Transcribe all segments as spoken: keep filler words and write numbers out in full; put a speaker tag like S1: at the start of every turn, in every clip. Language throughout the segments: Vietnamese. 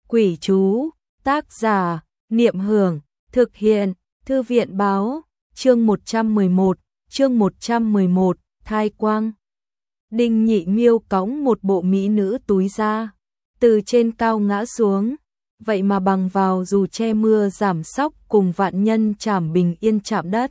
S1: Quỷ chú, tác giả, Niệm Hưởng, thực hiện, Thư viện báo, chương một trăm mười một, chương một trăm mười một, thai quang. Đinh Nhị Miêu cõng một bộ mỹ nữ túi ra, từ trên cao ngã xuống, vậy mà bằng vào dù che mưa giảm sóc cùng vạn nhân trảm bình yên chạm đất.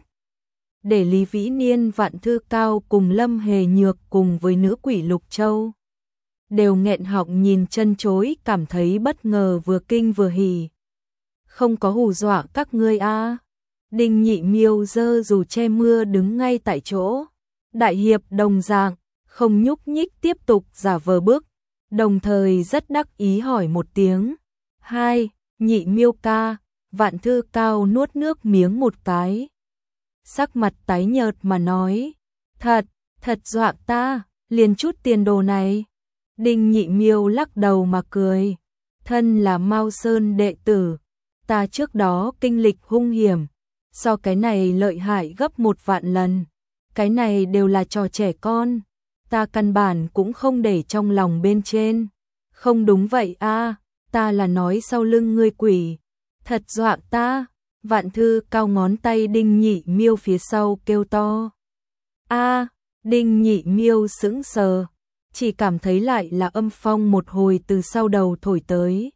S1: Để Lý Vĩ Niên, Vạn Thư Cao cùng Lâm Hề Nhược cùng với nữ quỷ Lục Châu đều nghẹn họng nhìn chân chối, cảm thấy bất ngờ, vừa kinh vừa hỉ. Không có hù dọa các ngươi a? À. Đinh Nhị Miêu giơ dù che mưa đứng ngay tại chỗ, đại hiệp đồng dạng, không nhúc nhích, tiếp tục giả vờ bước, đồng thời rất đắc ý hỏi một tiếng. Hai, Nhị Miêu ca. Vạn Thư Cao nuốt nước miếng một cái, sắc mặt tái nhợt mà nói, thật, thật dọa ta, liền chút tiền đồ này. Đinh Nhị Miêu lắc đầu mà cười, thân là Mao Sơn đệ tử, ta trước đó kinh lịch hung hiểm, so cái này lợi hại gấp một vạn lần, cái này đều là trò trẻ con, ta căn bản cũng không để trong lòng bên trên. Không đúng vậy a, à, ta là nói sau lưng ngươi quỷ, thật dọa ta. Vạn Thư Cao ngón tay Đinh Nhị Miêu phía sau kêu to. A, à, Đinh Nhị Miêu sững sờ, chỉ cảm thấy lại là âm phong một hồi từ sau đầu thổi tới.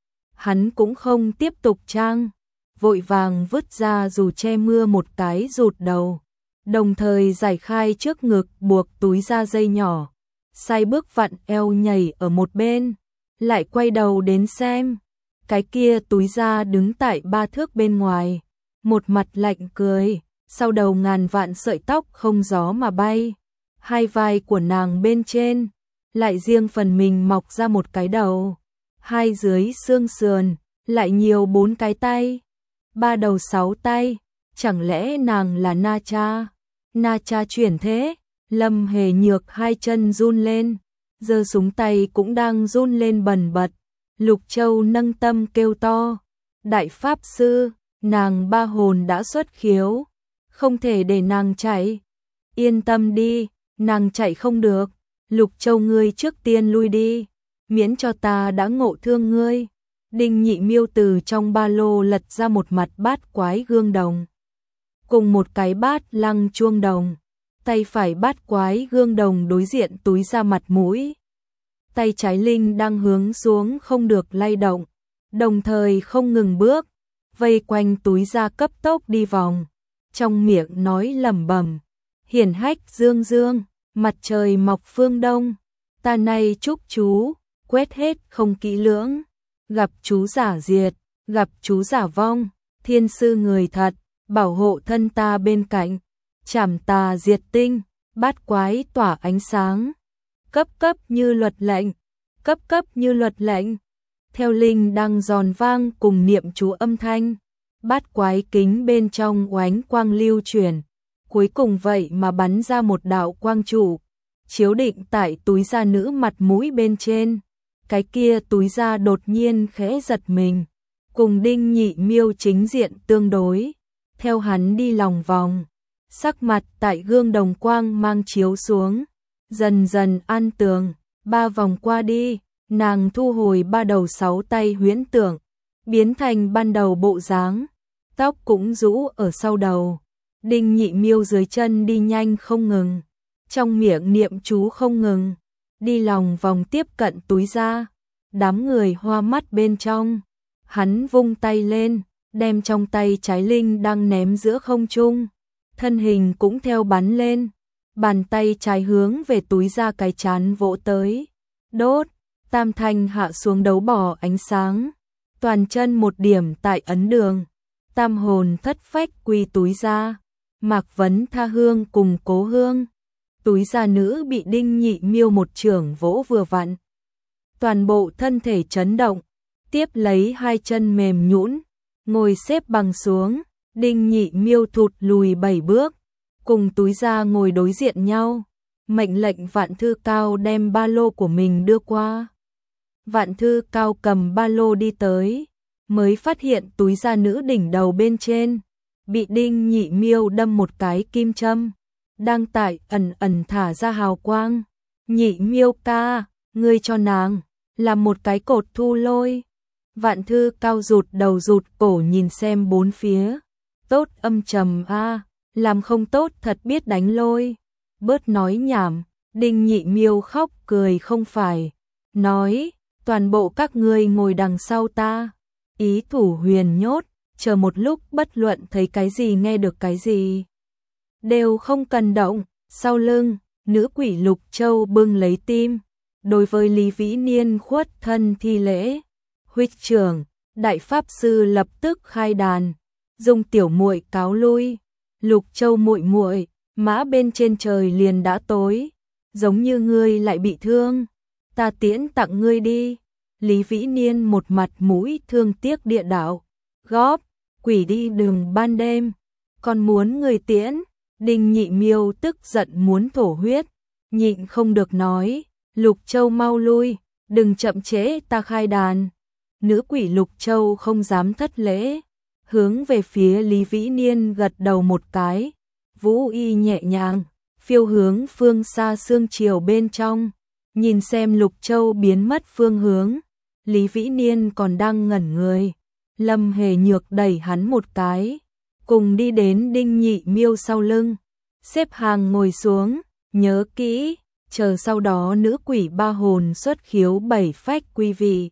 S1: Hắn cũng không tiếp tục trang, vội vàng vứt ra dù che mưa một cái rụt đầu, đồng thời giải khai trước ngực buộc túi da dây nhỏ, sai bước vặn eo nhảy ở một bên, lại quay đầu đến xem. Cái kia túi da đứng tại ba thước bên ngoài, một mặt lạnh cười, sau đầu ngàn vạn sợi tóc không gió mà bay, hai vai của nàng bên trên lại riêng phần mình mọc ra một cái đầu, hai dưới xương sườn lại nhiều bốn cái tay, ba đầu sáu tay, chẳng lẽ nàng là Na Cha? Na Cha chuyển thế? Lâm Hề Nhược hai chân run lên, giơ súng tay cũng đang run lên bần bật. Lục Châu nâng tâm kêu to, đại pháp sư, nàng ba hồn đã xuất khiếu, không thể để nàng chạy. Yên tâm đi, nàng chạy không được. Lục Châu ngươi trước tiên lui đi, miễn cho ta đã ngộ thương ngươi. Đinh Nhị Miêu từ trong ba lô lật ra một mặt bát quái gương đồng, cùng một cái bát lăng chuông đồng, tay phải bát quái gương đồng đối diện túi ra mặt mũi. Tay trái linh đang hướng xuống không được lay động, đồng thời không ngừng bước, vây quanh túi ra cấp tốc đi vòng, trong miệng nói lẩm bẩm, hiển hách dương dương, mặt trời mọc phương đông, ta nay chúc chú, quét hết không kỹ lưỡng, gặp chú giả diệt, gặp chú giả vong, thiên sư người thật, bảo hộ thân ta bên cạnh, chảm tà diệt tinh, bát quái tỏa ánh sáng. Cấp cấp như luật lệnh, cấp cấp như luật lệnh. Theo linh đang giòn vang cùng niệm chú âm thanh, bát quái kính bên trong oánh quang lưu chuyển, cuối cùng vậy mà bắn ra một đạo quang trụ, chiếu định tại túi da nữ mặt mũi bên trên. Cái kia túi da đột nhiên khẽ giật mình, cùng Đinh Nhị Miêu chính diện tương đối, theo hắn đi lòng vòng, sắc mặt tại gương đồng quang mang chiếu xuống, dần dần an tường, ba vòng qua đi, nàng thu hồi ba đầu sáu tay huyễn tưởng, biến thành ban đầu bộ dáng, tóc cũng rũ ở sau đầu. Đinh Nhị Miêu dưới chân đi nhanh không ngừng, trong miệng niệm chú không ngừng, đi lòng vòng tiếp cận túi da, đám người hoa mắt bên trong. Hắn vung tay lên, đem trong tay trái linh đang ném giữa không trung, thân hình cũng theo bắn lên. Bàn tay trái hướng về túi da cái chán vỗ tới, đốt, tam thanh hạ xuống đấu bỏ ánh sáng, toàn chân một điểm tại ấn đường, tam hồn thất phách quy túi da, Mạc Vấn Tha Hương cùng Cố Hương. Túi da nữ bị Đinh Nhị Miêu một chưởng vỗ vừa vặn, toàn bộ thân thể chấn động, tiếp lấy hai chân mềm nhũn, ngồi xếp bằng xuống. Đinh Nhị Miêu thụt lùi bảy bước, cùng túi da ngồi đối diện nhau, mệnh lệnh Vạn Thư Cao đem ba lô của mình đưa qua. Vạn Thư Cao cầm ba lô đi tới, mới phát hiện túi da nữ đỉnh đầu bên trên bị Đinh Nhị Miêu đâm một cái kim châm, đang tại ẩn ẩn thả ra hào quang. Nhị Miêu ca, ngươi cho nàng làm một cái cột thu lôi. Vạn Thư Cao rụt đầu rụt cổ nhìn xem bốn phía. Tốt âm trầm a, làm không tốt thật biết đánh lôi. Bớt nói nhảm, Đinh Nhị Miêu khóc cười không phải. Nói, toàn bộ các ngươi ngồi đằng sau ta. Ý thủ huyền nhốt, chờ một lúc bất luận thấy cái gì nghe được cái gì. Đều không cần động, sau lưng, nữ quỷ Lục Châu bưng lấy tim. Đối với Lý Vĩ Niên khuất thân thi lễ. Huyết trưởng, đại pháp sư lập tức khai đàn. Dùng tiểu muội cáo lui. Lục Châu muội muội, mã bên trên trời liền đã tối. Giống như ngươi lại bị thương. Ta tiễn tặng ngươi đi. Lý Vĩ Niên một mặt mũi thương tiếc địa đạo. Góp, quỷ đi đường ban đêm. Còn muốn người tiễn. Đinh Nhị Miêu tức giận muốn thổ huyết. Nhịn không được nói. Lục Châu mau lui, đừng chậm trễ ta khai đàn. Nữ quỷ Lục Châu không dám thất lễ. Hướng về phía Lý Vĩ Niên gật đầu một cái. Vũ y nhẹ nhàng, phiêu hướng phương xa sương chiều bên trong. Nhìn xem Lục Châu biến mất phương hướng. Lý Vĩ Niên còn đang ngẩn người. Lâm Hề Nhược đẩy hắn một cái. Cùng đi đến Đinh Nhị Miêu sau lưng. Xếp hàng ngồi xuống, nhớ kỹ. Chờ sau đó nữ quỷ ba hồn xuất khiếu bảy phách quy vị.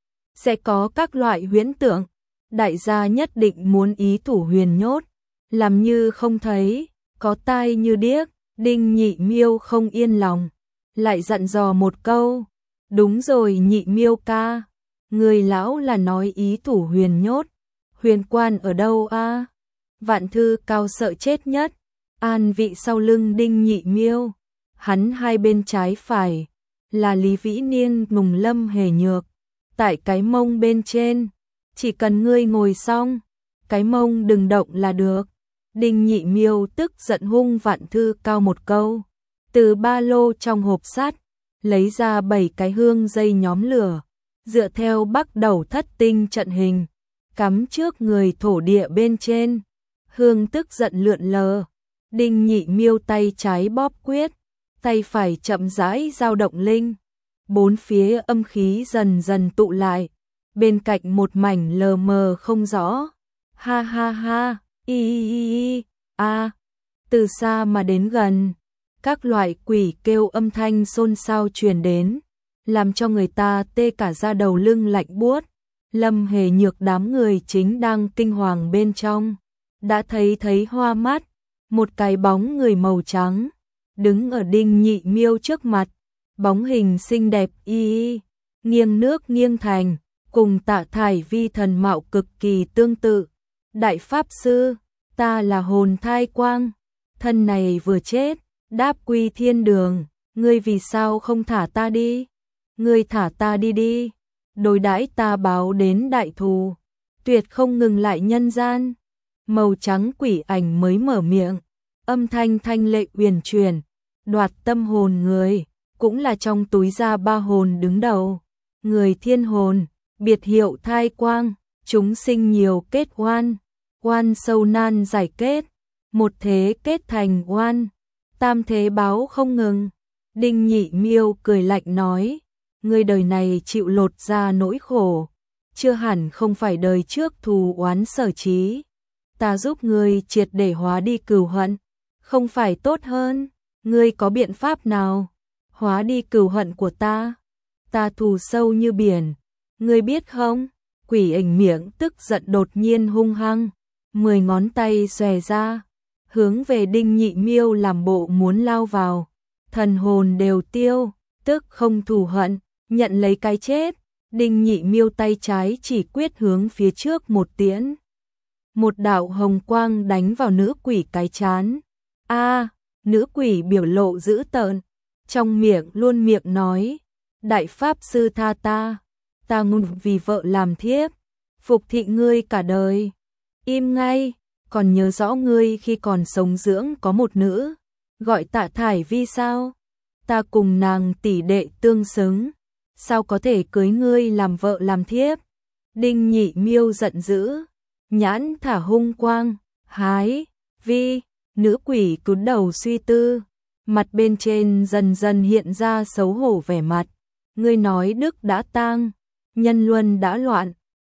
S1: Sẽ có các loại huyễn tượng. Đại gia nhất định muốn ý thủ huyền nhốt. Làm như không thấy, có tai như điếc. Đinh Nhị Miêu không yên lòng. Lại dặn dò một câu. Đúng rồi Nhị Miêu ca. Người lão là nói ý thủ huyền nhốt. Huyền quan ở đâu a? Vạn Thư Cao sợ chết nhất. An vị sau lưng Đinh Nhị Miêu. Hắn hai bên trái phải là Lý Vĩ Niên cùng Lâm Hề Nhược. Tại cái mông bên trên, chỉ cần ngươi ngồi xong, cái mông đừng động là được. Đinh Nhị Miêu tức giận hung Vạn Thư Cao một câu. Từ ba lô trong hộp sắt, lấy ra bảy cái hương dây nhóm lửa. Dựa theo bắt đầu thất tinh trận hình, cắm trước người thổ địa bên trên. Hương tức giận lượn lờ. Đinh Nhị Miêu tay trái bóp quyết. Tay phải chậm rãi dao động linh. Bốn phía âm khí dần dần tụ lại. Bên cạnh một mảnh lờ mờ không rõ. Ha ha ha, y y y y, a. Từ xa mà đến gần. Các loại quỷ kêu âm thanh xôn xao truyền đến. Làm cho người ta tê cả da đầu lưng lạnh buốt. Lâm Hề Nhược đám người chính đang kinh hoàng bên trong. Đã thấy thấy hoa mắt. Một cái bóng người màu trắng. Đứng ở Đinh Nhị Miêu trước mặt, bóng hình xinh đẹp y y, nghiêng nước nghiêng thành, cùng Tạ Thải Vi thần mạo cực kỳ tương tự. Đại pháp sư, ta là hồn thai quang, thân này vừa chết, đáp quy thiên đường, ngươi vì sao không thả ta đi? Ngươi thả ta đi đi, đối đãi ta báo đến đại thù, tuyệt không ngừng lại nhân gian. Màu trắng quỷ ảnh mới mở miệng, âm thanh thanh lệ uyển chuyển. Đoạt tâm hồn người, cũng là trong túi ra ba hồn đứng đầu. Người thiên hồn, biệt hiệu thai quang, chúng sinh nhiều kết oan. Oan sâu nan giải kết, một thế kết thành oan. Tam thế báo không ngừng. Đinh Nhị Miêu cười lạnh nói, người đời này chịu lột ra nỗi khổ. Chưa hẳn không phải đời trước thù oán sở trí. Ta giúp người triệt để hóa đi cừu hận, không phải tốt hơn? Ngươi có biện pháp nào hóa đi cừu hận của ta? Ta thù sâu như biển, ngươi biết không? Quỷ ảnh miệng tức giận đột nhiên hung hăng, mười ngón tay xòe ra, hướng về Đinh Nhị Miêu làm bộ muốn lao vào. Thần hồn đều tiêu, tức không thù hận, nhận lấy cái chết. Đinh Nhị Miêu tay trái chỉ quyết hướng phía trước một tiễn. Một đạo hồng quang đánh vào nữ quỷ cái chán. A, nữ quỷ biểu lộ dữ tợn, trong miệng luôn miệng nói, đại pháp sư tha ta, ta ngôn vì vợ làm thiếp, phục thị ngươi cả đời. Im ngay, còn nhớ rõ ngươi khi còn sống dưỡng có một nữ, gọi Tạ Thải Vi sao? Ta cùng nàng tỷ đệ tương xứng, sao có thể cưới ngươi làm vợ làm thiếp? Đinh Nhị Miêu giận dữ, nhãn thả hung quang, hái, Vi. Nữ quỷ cúi đầu suy tư, mặt bên trên dần dần hiện ra xấu hổ vẻ mặt. Ngươi nói đức đã tang, nhân luân đã loạn,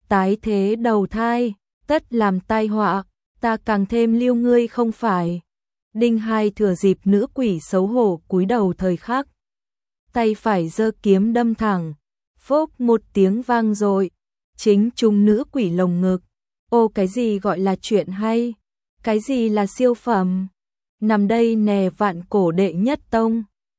S1: tái thế đầu thai, tất làm tai họa, ta càng thêm lưu ngươi không phải. Đinh Hai thừa dịp nữ quỷ xấu hổ cúi đầu thời khắc, tay phải giơ kiếm đâm thẳng, phốc một tiếng vang dội, chính trúng nữ quỷ lồng ngực. Ô, cái gì gọi là chuyện hay? Cái gì là siêu phẩm? Nằm đây nè, vạn cổ đệ nhất tông.